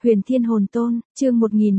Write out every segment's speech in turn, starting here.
Huyền Thiên Hồn Tôn, chương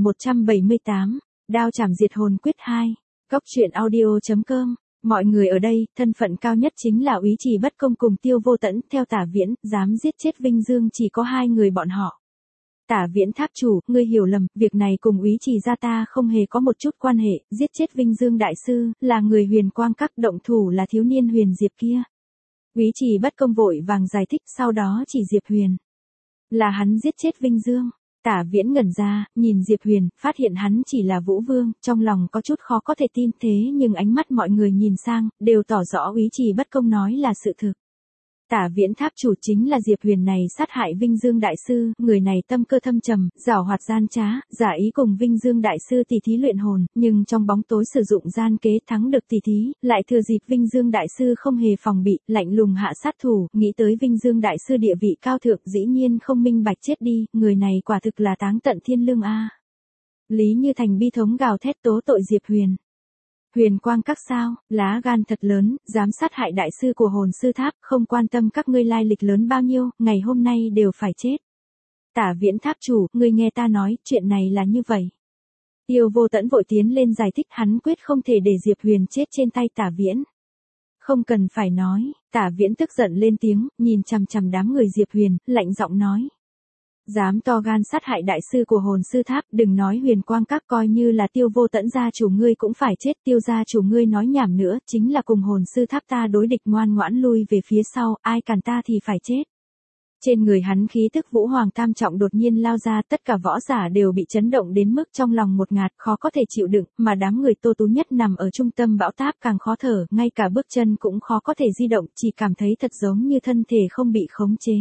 1178, Đao Chảm Diệt Hồn Quyết 2, Góc truyện audio.com. Mọi người ở đây, thân phận cao nhất chính là Úy Trì Bất Công cùng Tiêu Vô Tẫn, theo Tả Viễn, dám giết chết Vinh Dương chỉ có hai người bọn họ. Tả Viễn tháp chủ, ngươi hiểu lầm, việc này cùng Úy Trì gia ta không hề có một chút quan hệ, giết chết Vinh Dương đại sư, là người Huyền Quang Các, động thủ là thiếu niên Huyền Diệp kia. Úy Trì Bất Công vội vàng giải thích, sau đó chỉ Diệp Huyền. Là hắn giết chết Vinh Dương. Tả Viễn ngẩn ra, nhìn Diệp Huyền, phát hiện hắn chỉ là Vũ Vương, trong lòng có chút khó có thể tin, thế nhưng ánh mắt mọi người nhìn sang, đều tỏ rõ Úy Trì Bất Công nói là sự thực. Tả Viễn tháp chủ chính là Diệp Huyền này sát hại Vinh Dương đại sư, người này tâm cơ thâm trầm, giảo hoạt gian trá, giả ý cùng Vinh Dương đại sư tỉ thí luyện hồn, nhưng trong bóng tối sử dụng gian kế thắng được tỉ thí, lại thừa dịp Vinh Dương đại sư không hề phòng bị, lạnh lùng hạ sát thủ, nghĩ tới Vinh Dương đại sư địa vị cao thượng, dĩ nhiên không minh bạch chết đi, người này quả thực là táng tận thiên lương a. Lý Như Thành bi thống gào thét tố tội Diệp Huyền. Huyền Quang Các sao, lá gan thật lớn, dám sát hại đại sư của Hồn Sư Tháp, không quan tâm các ngươi lai lịch lớn bao nhiêu, ngày hôm nay đều phải chết. Tả Viễn tháp chủ, ngươi nghe ta nói, chuyện này là như vậy. Tiêu Vô Tẫn vội tiến lên giải thích, hắn quyết không thể để Diệp Huyền chết trên tay Tả Viễn. Không cần phải nói, Tả Viễn tức giận lên tiếng, nhìn chằm chằm đám người Diệp Huyền, lạnh giọng nói. Dám to gan sát hại đại sư của Hồn Sư Tháp, đừng nói Huyền Quang Các, coi như là Tiêu Vô Tẫn gia chủ ngươi cũng phải chết. Tiêu gia chủ ngươi nói nhảm nữa, chính là cùng Hồn Sư Tháp ta đối địch, ngoan ngoãn lui về phía sau, ai cản ta thì phải chết. Trên người hắn khí tức Vũ Hoàng tam trọng đột nhiên lao ra, tất cả võ giả đều bị chấn động đến mức trong lòng một ngạt, khó có thể chịu đựng, mà đám người Tô Tú Nhất nằm ở trung tâm bão táp càng khó thở, ngay cả bước chân cũng khó có thể di động, chỉ cảm thấy thật giống như thân thể không bị khống chế.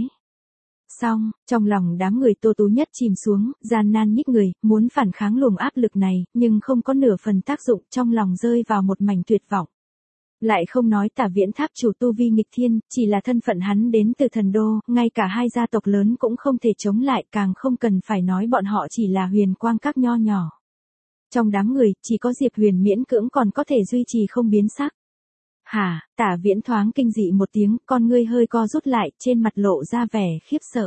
Xong, trong lòng đám người Tô Tú Nhất chìm xuống, gian nan nhích người, muốn phản kháng luồng áp lực này, nhưng không có nửa phần tác dụng, trong lòng rơi vào một mảnh tuyệt vọng. Lại không nói Tả Viễn tháp chủ tu vi nghịch thiên, chỉ là thân phận hắn đến từ thần đô, ngay cả hai gia tộc lớn cũng không thể chống lại, càng không cần phải nói bọn họ chỉ là Huyền Quang Các nho nhỏ. Trong đám người, chỉ có Diệp Huyền miễn cưỡng còn có thể duy trì không biến sắc. Hả, Tả Viễn thoáng kinh dị một tiếng, con ngươi hơi co rút lại, trên mặt lộ ra vẻ khiếp sợ.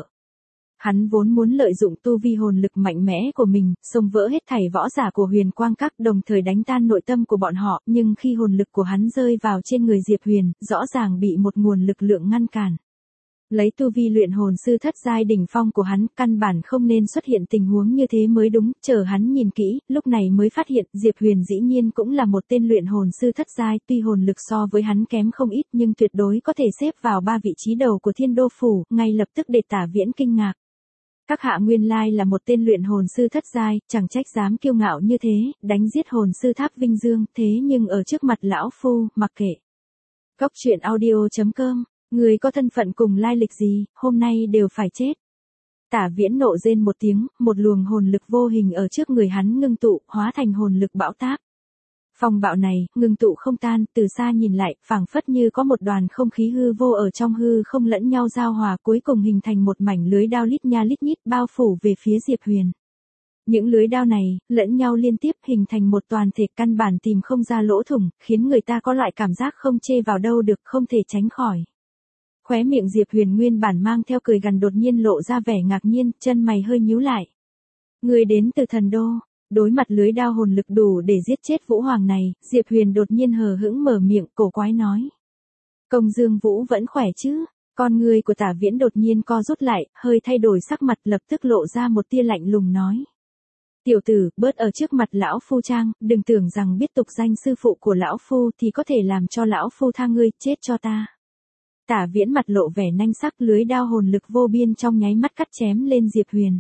Hắn vốn muốn lợi dụng tu vi hồn lực mạnh mẽ của mình, xông vỡ hết thảy võ giả của Huyền Quang Các, đồng thời đánh tan nội tâm của bọn họ, nhưng khi hồn lực của hắn rơi vào trên người Diệp Huyền, rõ ràng bị một nguồn lực lượng ngăn cản. Lấy tu vi luyện hồn sư thất giai đỉnh phong của hắn, căn bản không nên xuất hiện tình huống như thế mới đúng, chờ hắn nhìn kỹ, lúc này mới phát hiện, Diệp Huyền dĩ nhiên cũng là một tên luyện hồn sư thất giai, tuy hồn lực so với hắn kém không ít, nhưng tuyệt đối có thể xếp vào 3 vị trí đầu của Thiên Đô phủ, ngay lập tức để Tả Viễn kinh ngạc. Các hạ nguyên lai là một tên luyện hồn sư thất giai, chẳng trách dám kiêu ngạo như thế, đánh giết Hồn Sư Tháp Vinh Dương, thế nhưng ở trước mặt lão phu, mặc kệ. Góc truyện audio.com. Người có thân phận cùng lai lịch gì, hôm nay đều phải chết. Tả Viễn nộ rên một tiếng, một luồng hồn lực vô hình ở trước người hắn ngưng tụ, hóa thành hồn lực bão táp. Phong bạo này, ngưng tụ không tan, từ xa nhìn lại, phảng phất như có một đoàn không khí hư vô ở trong hư không lẫn nhau giao hòa, cuối cùng hình thành một mảnh lưới đao lít nha lít nhít bao phủ về phía Diệp Huyền. Những lưới đao này, lẫn nhau liên tiếp hình thành một toàn thể, căn bản tìm không ra lỗ thủng, khiến người ta có loại cảm giác không chê vào đâu được, không thể tránh khỏi. Khóe miệng Diệp Huyền nguyên bản mang theo cười gằn đột nhiên lộ ra vẻ ngạc nhiên, chân mày hơi nhíu lại. Người đến từ thần đô, đối mặt lưới đao hồn lực đủ để giết chết Vũ Hoàng này, Diệp Huyền đột nhiên hờ hững mở miệng, cổ quái nói. Công Dương Vũ vẫn khỏe chứ? Con người của Tả Viễn đột nhiên co rút lại, hơi thay đổi sắc mặt, lập tức lộ ra một tia lạnh lùng nói. Tiểu tử, bớt ở trước mặt lão phu trang, đừng tưởng rằng biết tục danh sư phụ của lão phu thì có thể làm cho lão phu tha ngươi, chết cho ta. Tả Viễn mặt lộ vẻ nanh sắc, lưới đao hồn lực vô biên trong nháy mắt cắt chém lên Diệp Huyền.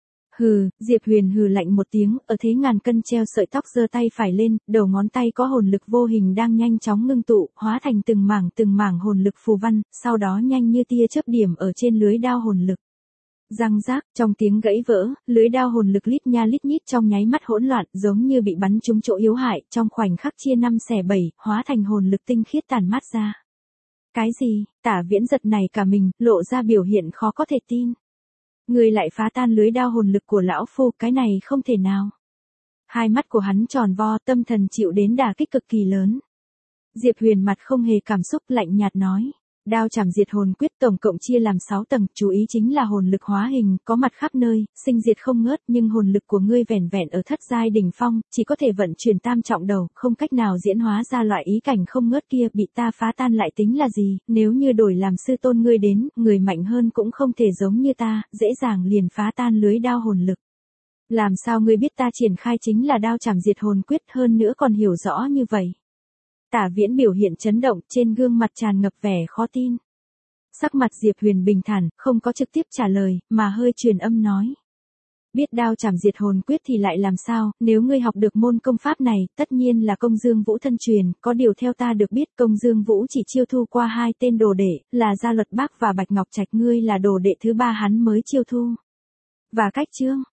Hừ, Diệp Huyền hừ lạnh một tiếng, ở thế ngàn cân treo sợi tóc giơ tay phải lên, đầu ngón tay có hồn lực vô hình đang nhanh chóng ngưng tụ, hóa thành từng mảng hồn lực phù văn, sau đó nhanh như tia chớp điểm ở trên lưới đao hồn lực. Răng rác, trong tiếng gãy vỡ, lưới đao hồn lực lít nha lít nhít trong nháy mắt hỗn loạn, giống như bị bắn trúng chỗ yếu hại, trong khoảnh khắc chia 5 xẻ 7, hóa thành hồn lực tinh khiết tản mát ra. Cái gì? Tả Viễn giật này cả mình, lộ ra biểu hiện khó có thể tin. Người lại phá tan lưới đao hồn lực của lão phu, cái này không thể nào. Hai mắt của hắn tròn vo, tâm thần chịu đến đả kích cực kỳ lớn. Diệp Huyền mặt không hề cảm xúc, lạnh nhạt nói. Đao chảm diệt hồn quyết tổng cộng chia làm 6 tầng, chú ý chính là hồn lực hóa hình, có mặt khắp nơi, sinh diệt không ngớt, nhưng hồn lực của ngươi vẻn vẹn ở thất giai đỉnh phong, chỉ có thể vận chuyển tam trọng đầu, không cách nào diễn hóa ra loại ý cảnh không ngớt kia, bị ta phá tan lại tính là gì, nếu như đổi làm sư tôn ngươi đến, người mạnh hơn cũng không thể giống như ta, dễ dàng liền phá tan lưới đao hồn lực. Làm sao ngươi biết ta triển khai chính là đao chảm diệt hồn quyết, hơn nữa còn hiểu rõ như vậy? Tả Viễn biểu hiện chấn động, trên gương mặt tràn ngập vẻ khó tin. Sắc mặt Diệp Huyền bình thản, không có trực tiếp trả lời, mà hơi truyền âm nói. Biết đao chảm diệt hồn quyết thì lại làm sao, nếu ngươi học được môn công pháp này, tất nhiên là Công Dương Vũ thân truyền, có điều theo ta được biết Công Dương Vũ chỉ chiêu thu qua 2 tên đồ đệ, là Gia Luật Bác và Bạch Ngọc Trạch, ngươi là đồ đệ thứ 3 hắn mới chiêu thu. Và cách chương